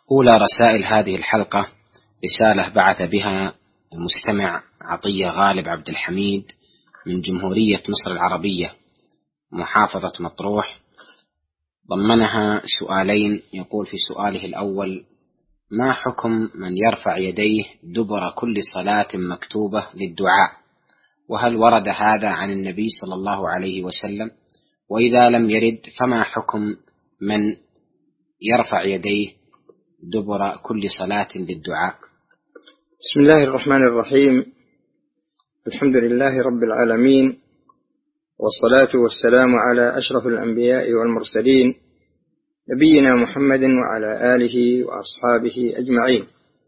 أولى رسائل هذه الحلقة رسالة بعث بها المستمع عطية غالب عبد الحميد من جمهورية مصر العربية محافظة مطروح، ضمنها سؤالين. يقول في سؤاله الأول: ما حكم من يرفع يديه دبر كل صلاة مكتوبة للدعاء؟ وهل ورد هذا عن النبي صلى الله عليه وسلم؟ وإذا لم يرد فما حكم من يرفع يديه دبر كل صلاة للدعاء؟ بسم الله الرحمن الرحيم. الحمد لله رب العالمين، والصلاة والسلام على أشرف الأنبياء والمرسلين، نبينا محمد وعلى آله وأصحابه أجمعين.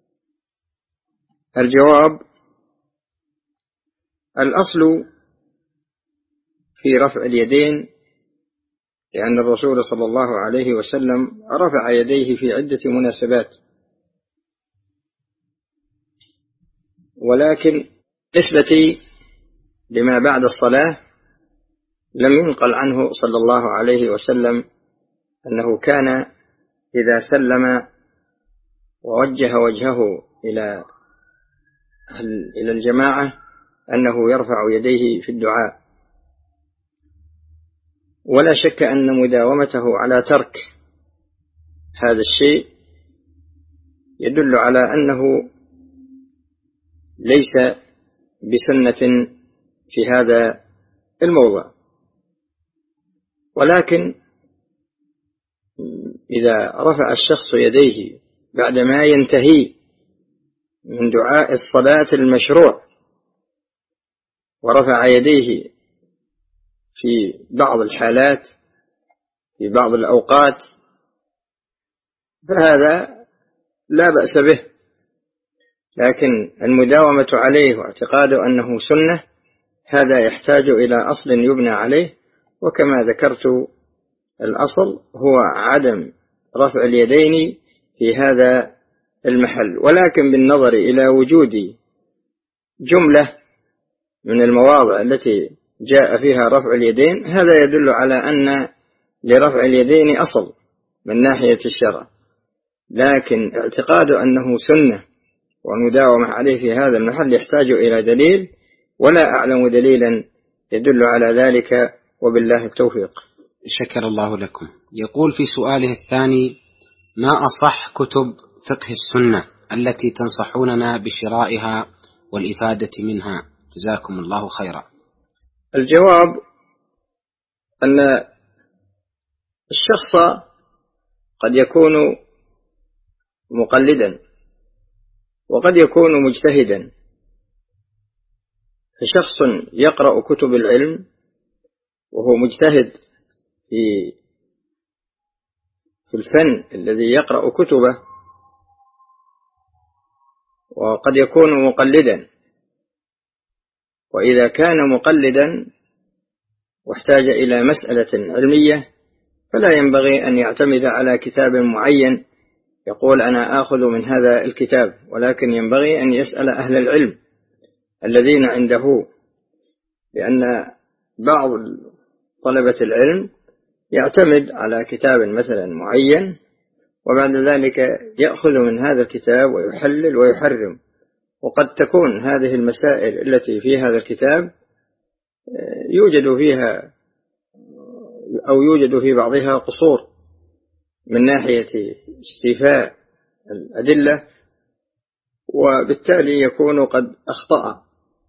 الجواب: الأصل في رفع اليدين لأن الرسول صلى الله عليه وسلم رفع يديه في عدة مناسبات، ولكن بالنسبة لما بعد الصلاة لم ينقل عنه صلى الله عليه وسلم أنه كان إذا سلم ووجه وجهه إلى الجماعة أنه يرفع يديه في الدعاء. ولا شك أن مداومته على ترك هذا الشيء يدل على أنه ليس بسنة في هذا الموضع. ولكن إذا رفع الشخص يديه بعدما ينتهي من دعاء الصلاة المشروع ورفع يديه في بعض الحالات في بعض الأوقات فهذا لا بأس به، لكن المداومة عليه واعتقاد أنه سنة هذا يحتاج إلى أصل يبنى عليه، وكما ذكرت الأصل هو عدم رفع اليدين في هذا المحل. ولكن بالنظر إلى وجود جملة من المواضع التي جاء فيها رفع اليدين هذا يدل على أن لرفع اليدين أصل من ناحية الشرع، لكن اعتقاد أنه سنة والمداومة عليه في هذا المحل يحتاج إلى دليل، ولا أعلم دليلا يدل على ذلك، وبالله التوفيق. شكر الله لكم. يقول في سؤاله الثاني: ما أصح كتب فقه السنة التي تنصحوننا بشرائها والإفادة منها؟ جزاكم الله خيرا. الجواب أن الشخص قد يكون مقلدا وقد يكون مجتهدا، فشخص يقرأ كتب العلم وهو مجتهد في الفن الذي يقرأ كتبه، وقد يكون مقلدا. وإذا كان مقلدا واحتاج إلى مسألة علمية فلا ينبغي أن يعتمد على كتاب معين يقول أنا آخذ من هذا الكتاب، ولكن ينبغي أن يسأل أهل العلم الذين عنده، لأن بعض طلبة العلم يعتمد على كتاب مثلا معين وبعد ذلك يأخذ من هذا الكتاب ويحلل ويحرم، وقد تكون هذه المسائل التي في هذا الكتاب يوجد فيها أو يوجد في بعضها قصور من ناحية استيفاء الأدلة، وبالتالي يكون قد أخطأ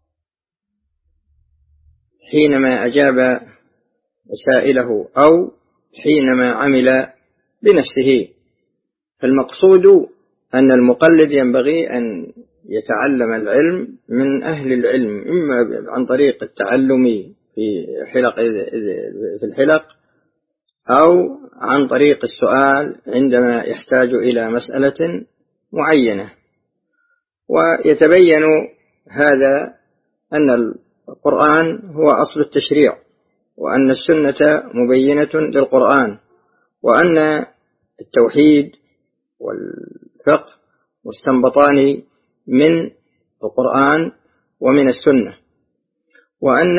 حينما أجاب مسائله أو حينما عمل بنفسه. فالمقصود أن المقلد ينبغي أن يتعلم العلم من أهل العلم، إما عن طريق التعلم في الحلق أو عن طريق السؤال عندما يحتاج إلى مسألة معينة. ويتبين هذا أن القرآن هو أصل التشريع، وأن السنة مبينة للقرآن، وأن التوحيد والفقه مستنبطان من القرآن ومن السنة، وأن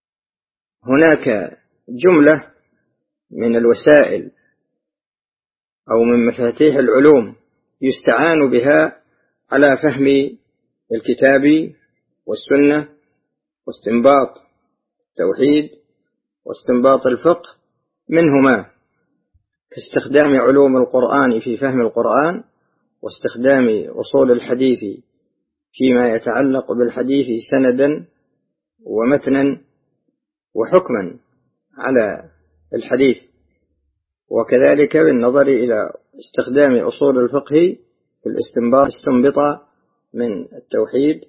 هناك جملة من الوسائل أو من مفاتيح العلوم يستعان بها على فهم الكتاب والسنة واستنباط التوحيد واستنباط الفقه منهما، كاستخدام علوم القرآن في فهم القرآن، واستخدام أصول الحديث فيما يتعلق بالحديث سندا ومتنا وحكما على الحديث، وكذلك بالنظر إلى استخدام أصول الفقه في الاستنباط استنبط من التوحيد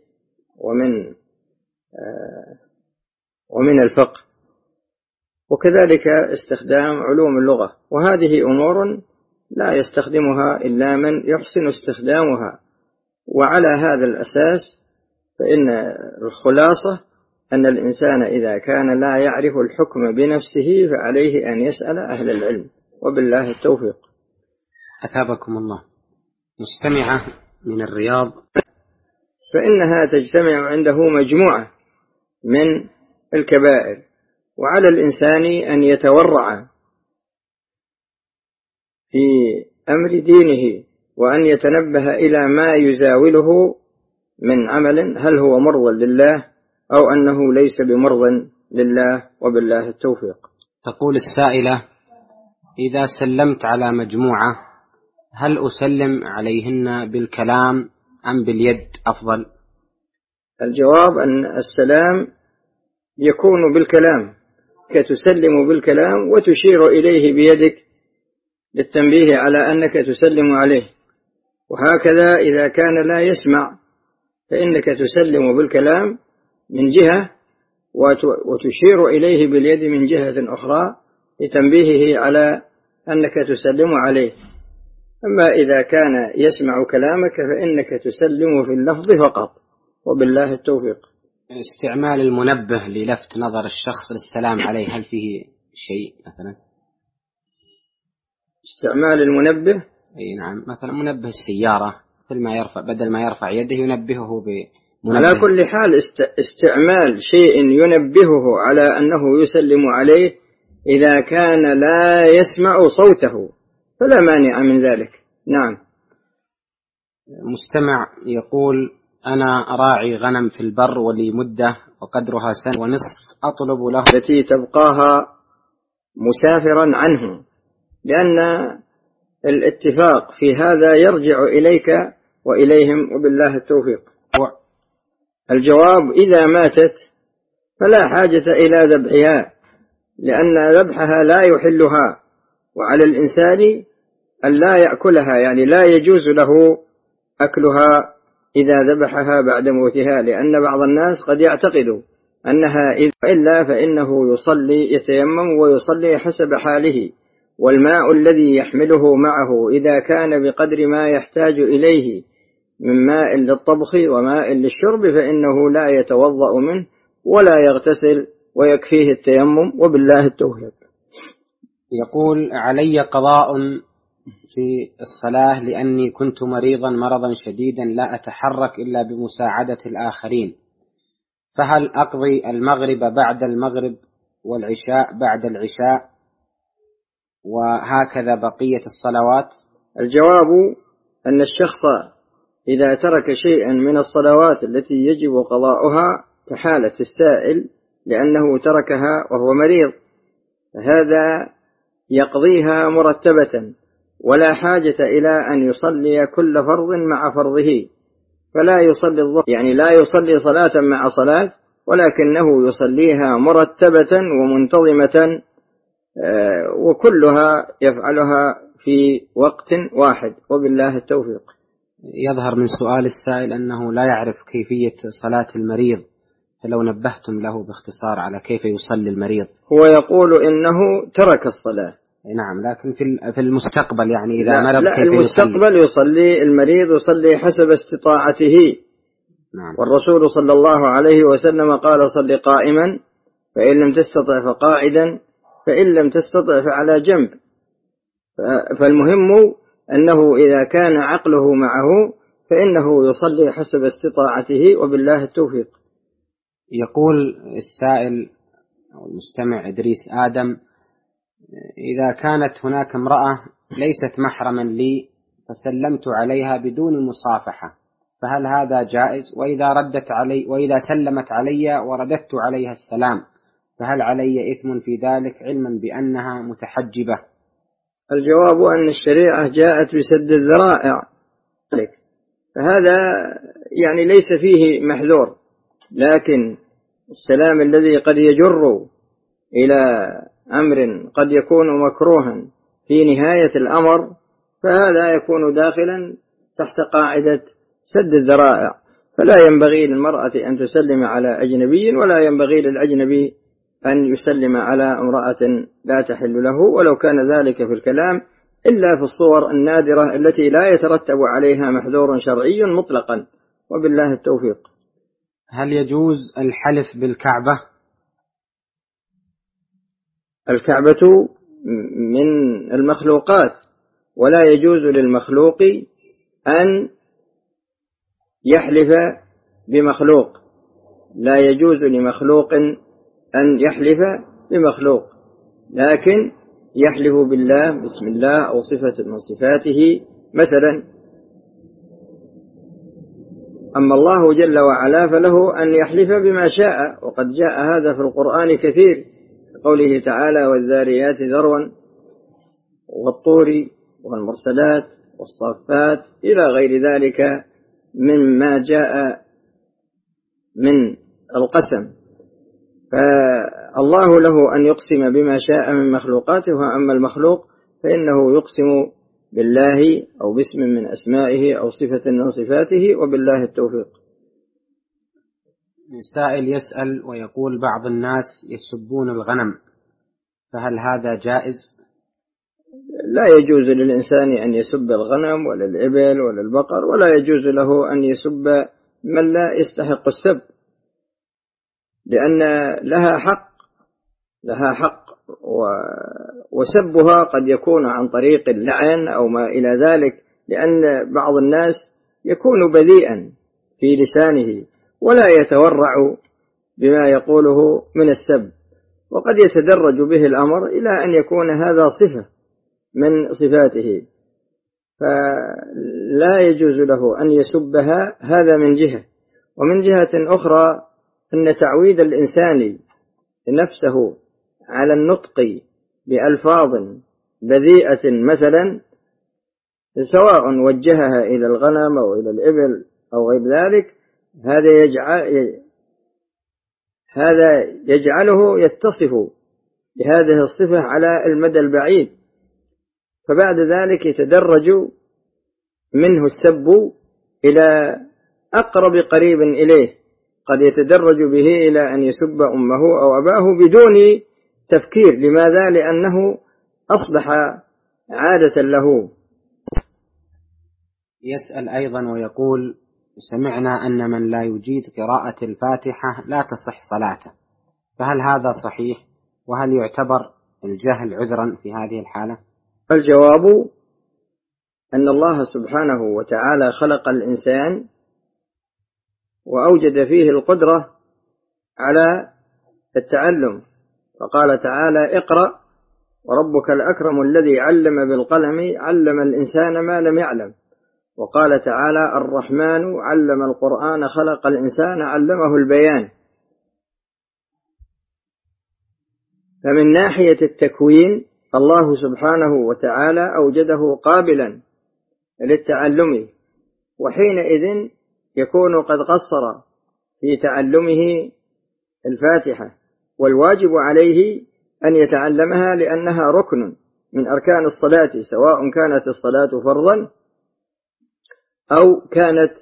ومن الفقه، وكذلك استخدام علوم اللغة. وهذه أمور لا يستخدمها إلا من يحسن استخدامها. وعلى هذا الأساس فإن الخلاصة أن الإنسان إذا كان لا يعرف الحكم بنفسه فعليه أن يسأل أهل العلم، وبالله التوفيق. أثابكم الله. مستمعة من الرياض، فإنها تجتمع عنده مجموعة من الكبائر، وعلى الإنسان أن يتورع في أمر دينه، وأن يتنبه إلى ما يزاوله من عمل، هل هو مرضى لله أو أنه ليس بمرضى لله، وبالله التوفيق. تقول السائلة: إذا سلمت على مجموعة هل أسلم عليهن بالكلام أم باليد أفضل؟ الجواب أن السلام يكون بالكلام، كتسلم بالكلام وتشير إليه بيدك للتنبيه على أنك تسلم عليه. وهكذا إذا كان لا يسمع فإنك تسلم بالكلام من جهة وتشير إليه باليد من جهة أخرى لتنبيهه على أنك تسلم عليه. أما إذا كان يسمع كلامك فإنك تسلم في اللفظ فقط، وبالله التوفيق. استعمال المنبه للفت نظر الشخص للسلام عليه، هل فيه شيء مثلا؟ استعمال المنبه؟ أي نعم، مثلا منبه السيارة، مثل ما يرفع، بدل ما يرفع يده ينبهه بمنبه. على كل حال استعمال شيء ينبهه على أنه يسلم عليه إذا كان لا يسمع صوته فلا مانع من ذلك. نعم. مستمع يقول: أنا راعي غنم في البر ولي مدة وقدرها سنة ونصف، أطلب له التي تبقاها مسافرا عنه، لأن الاتفاق في هذا يرجع إليك وإليهم، وبالله التوفيق. الجواب: إذا ماتت فلا حاجة إلى ذبحها، لأن ذبحها لا يحلها، وعلى الإنسان أن لا يأكلها، يعني لا يجوز له أكلها إذا ذبحها بعد موتها، لأن بعض الناس قد يعتقد أنها إلا فإنه يصلي، يتيمم ويصلي حسب حاله، والماء الذي يحمله معه إذا كان بقدر ما يحتاج إليه من ماء للطبخ وماء للشرب فإنه لا يتوضأ منه ولا يغتسل ويكفيه التيمم، وبالله التوفيق. يقول: علي قضاء في الصلاة لأني كنت مريضا مرضا شديدا لا أتحرك إلا بمساعدة الآخرين، فهل أقضي المغرب بعد المغرب والعشاء بعد العشاء وهكذا بقية الصلوات؟ الجواب أن الشخص إذا ترك شيئا من الصلوات التي يجب قضاؤها كحالة السائل لأنه تركها وهو مريض، فهذا يقضيها مرتبة، ولا حاجة إلى أن يصلي كل فرض مع فرضه، فلا يصلي الظهر، يعني لا يصلي صلاة مع صلاة، ولكنه يصليها مرتبة ومنتظمة، وكلها يفعلها في وقت واحد، وبالله التوفيق. يظهر من سؤال السائل أنه لا يعرف كيفية صلاة المريض، فلو نبهتم له باختصار على كيف يصلي المريض. هو يقول إنه ترك الصلاة. نعم، لكن في المستقبل، يعني إذا مرض لا، كيف المستقبل يصلي المريض يصلي حسب استطاعته. نعم. والرسول صلى الله عليه وسلم قال: صل قائما، فإن لم تستطع فقاعدا، فإن لم تستطع فعلى جنب. فالمهم أنه إذا كان عقله معه فإنه يصلي حسب استطاعته، وبالله التوفيق. يقول السائل أو المستمع إدريس آدم: إذا كانت هناك امرأة ليست محرما لي فسلمت عليها بدون مصافحة، فهل هذا جائز؟ وإذا سلمت علي ورددت عليها السلام فهل علي إثم في ذلك علما بأنها متحجبة؟ الجواب أن الشريعة جاءت بسد الذرائع، فهذا يعني ليس فيه محذور، لكن السلام الذي قد يجر إلى أمر قد يكون مكروها في نهاية الأمر فهذا يكون داخلا تحت قاعدة سد الذرائع، فلا ينبغي للمرأة أن تسلم على أجنبي، ولا ينبغي للأجنبي أن يسلم على امرأة لا تحل له، ولو كان ذلك في الكلام، إلا في الصور النادرة التي لا يترتب عليها محذور شرعي مطلقا، وبالله التوفيق. هل يجوز الحلف بالكعبة؟ الكعبة من المخلوقات، ولا يجوز للمخلوق أن يحلف بمخلوق، لا يجوز لمخلوق أن يحلف بمخلوق، لكن يحلف بالله بسم الله أو صفة من صفاته مثلا. أما الله جل وعلا فله أن يحلف بما شاء، وقد جاء هذا في القرآن كثير، قوله تعالى والذاريات ذروا والطور والمرسلات والصافات إلى غير ذلك مما جاء من القسم، فالله له أن يقسم بما شاء من مخلوقاته، وأما المخلوق فإنه يقسم بالله أو باسم من أسمائه أو صفة من صفاته، وبالله التوفيق. سائل يسأل ويقول بعض الناس يسبون الغنم، فهل هذا جائز؟ لا يجوز للإنسان أن يسب الغنم ولا الإبل ولا البقر، ولا يجوز له أن يسب من لا يستحق السب، لأن لها حق وسبها قد يكون عن طريق اللعن أو ما إلى ذلك، لأن بعض الناس يكون بذيئا في لسانه ولا يتورع بما يقوله من السب، وقد يتدرج به الأمر إلى أن يكون هذا صفة من صفاته، فلا يجوز له أن يسبها، هذا من جهة. ومن جهة أخرى أن تعويد الإنسان نفسه على النطق بألفاظ بذيئة مثلا، سواء وجهها إلى الغنم أو إلى الإبل أو غير ذلك، هذا يجعله يتصف بهذه الصفة على المدى البعيد، فبعد ذلك يتدرج منه السب إلى أقرب قريب إليه، قد يتدرج به إلى أن يسب أمه أو أباه بدون تفكير. لماذا؟ لأنه أصبح عادة له. يسأل أيضا ويقول سمعنا أن من لا يجيد قراءة الفاتحة لا تصح صلاته، فهل هذا صحيح؟ وهل يعتبر الجهل عذرا في هذه الحالة؟ الجواب أن الله سبحانه وتعالى خلق الإنسان وأوجد فيه القدرة على التعلم، فقال تعالى اقرأ وربك الأكرم الذي علم بالقلم علم الإنسان ما لم يعلم، وقال تعالى الرحمن علم القرآن خلق الإنسان علمه البيان. فمن ناحية التكوين الله سبحانه وتعالى أوجده قابلا للتعلم، وحينئذ يكون قد قصر في تعلمه الفاتحة، والواجب عليه أن يتعلمها لأنها ركن من أركان الصلاة، سواء كانت الصلاة فرضا أو كانت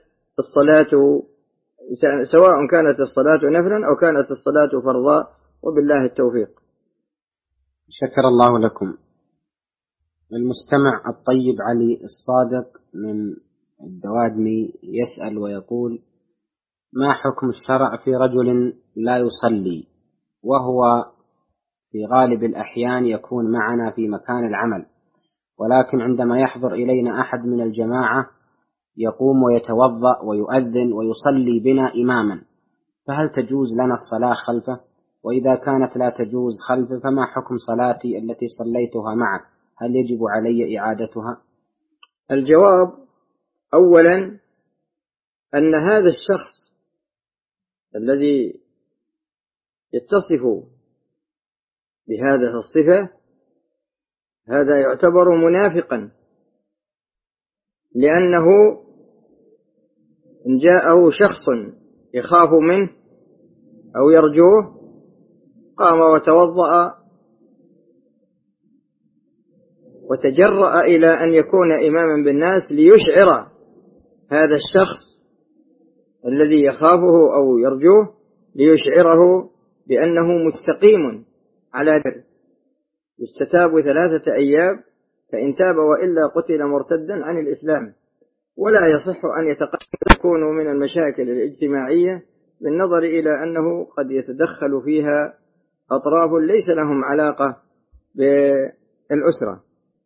الصلاة نفلا أو كانت الصلاة فرضا، وبالله التوفيق. شكر الله لكم. المستمع الطيب علي الصادق من الدوادمي يسأل ويقول ما حكم الشرع في رجل لا يصلي وهو في غالب الأحيان يكون معنا في مكان العمل، ولكن عندما يحضر إلينا أحد من الجماعة يقوم ويتوضأ ويؤذن ويصلي بنا إماما، فهل تجوز لنا الصلاة خلفه؟ وإذا كانت لا تجوز خلفه فما حكم صلاتي التي صليتها معه؟ هل يجب علي إعادتها؟ الجواب: أولا أن هذا الشخص الذي يتصف بهذه الصفة هذا يعتبر منافقا، لأنه إن جاءه شخص يخاف منه أو يرجوه قام وتوضأ وتجرأ إلى أن يكون إماما بالناس ليشعر هذا الشخص الذي يخافه أو يرجوه، ليشعره بأنه مستقيم على ذلك. يستتاب 3 أيام، فإن تاب وإلا قتل مرتدا عن الإسلام. ولا يصح أن يكون من المشاكل الاجتماعية بالنظر إلى أنه قد يتدخل فيها أطراف ليس لهم علاقة بالأسرة.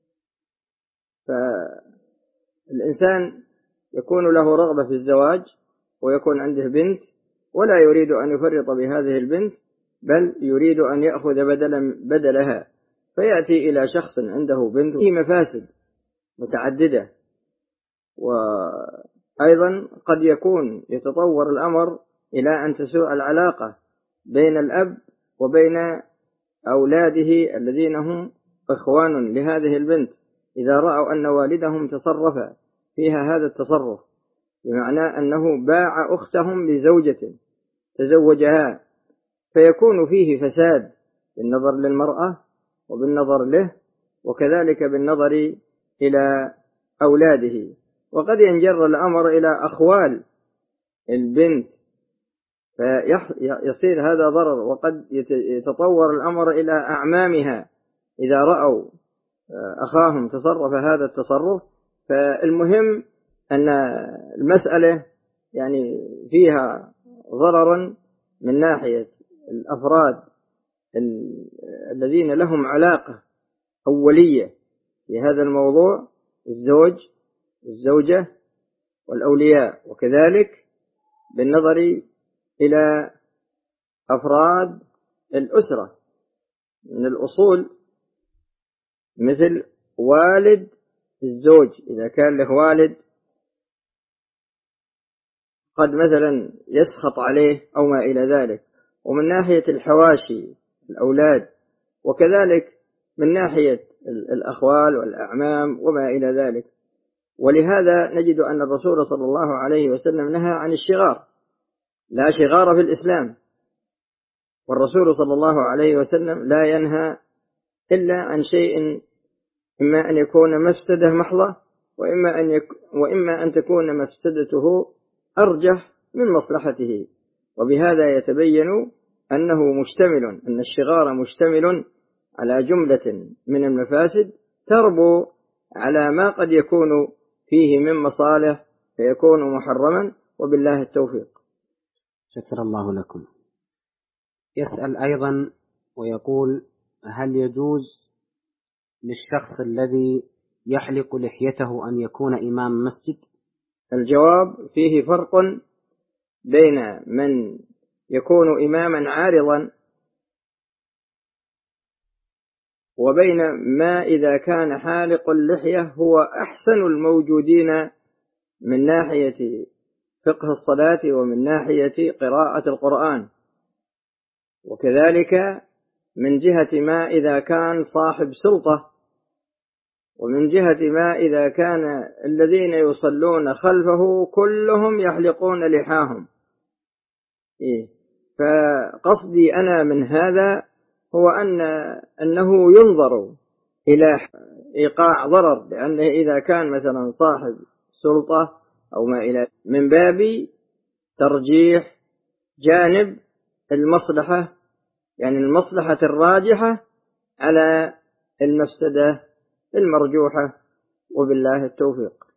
فالإنسان يكون له رغبة في الزواج ويكون عنده بنت ولا يريد أن يفرط بهذه البنت، بل يريد أن يأخذ بدلها، فيأتي إلى شخص عنده بنت فيه مفاسد متعددة. وأيضا قد يكون يتطور الأمر إلى أن تسوء العلاقة بين الأب وبين أولاده الذين هم إخوان لهذه البنت، إذا رأوا أن والدهم تصرف فيها هذا التصرف، بمعنى أنه باع أختهم لزوجة تزوجها، فيكون فيه فساد بالنظر للمرأة وبالنظر له، وكذلك بالنظر إلى أولاده. وقد ينجر الأمر إلى أخوال البنت فيصير هذا ضرر، وقد يتطور الأمر إلى أعمامها إذا رأوا أخاهم تصرف هذا التصرف. فالمهم أن المسألة يعني فيها ضررا من ناحية الأفراد الذين لهم علاقة أولية في هذا الموضوع، الزوج، الزوجة، والأولياء، وكذلك بالنظر إلى أفراد الأسرة من الأصول، مثل والد الزوج إذا كان له والد قد مثلا يسخط عليه أو ما إلى ذلك، ومن ناحية الحواشي الأولاد، وكذلك من ناحية الأخوال والأعمام وما إلى ذلك. ولهذا نجد أن الرسول صلى الله عليه وسلم نهى عن الشغار، لا شغار في الإسلام، والرسول صلى الله عليه وسلم لا ينهى إلا عن شيء إما أن يكون مفسدة محضة، وإما أن تكون مفسدته أرجح من مصلحته. وبهذا يتبين أن الشغار مشتمل على جملة من المفاسد تربو على ما قد يكون فيه من مصالح فيكون محرما، وبالله التوفيق. شكر الله لكم. يسأل أيضا ويقول: هل يجوز للشخص الذي يحلق لحيته أن يكون إمام مسجد؟ الجواب: فيه فرق بين من يكون إماما عارضا وبين ما إذا كان حالق اللحية هو أحسن الموجودين من ناحية فقه الصلاة ومن ناحية قراءة القرآن، وكذلك من جهة ما إذا كان صاحب سلطة، ومن جهة ما إذا كان الذين يصلون خلفه كلهم يحلقون لحاهم. فقصدي أنا من هذا هو أنه ينظر إلى إيقاع ضرر، لأنه إذا كان مثلا صاحب سلطة أو ما إلى من باب ترجيح جانب المصلحة، يعني المصلحة الراجحة على المفسدة المرجوحة، وبالله التوفيق.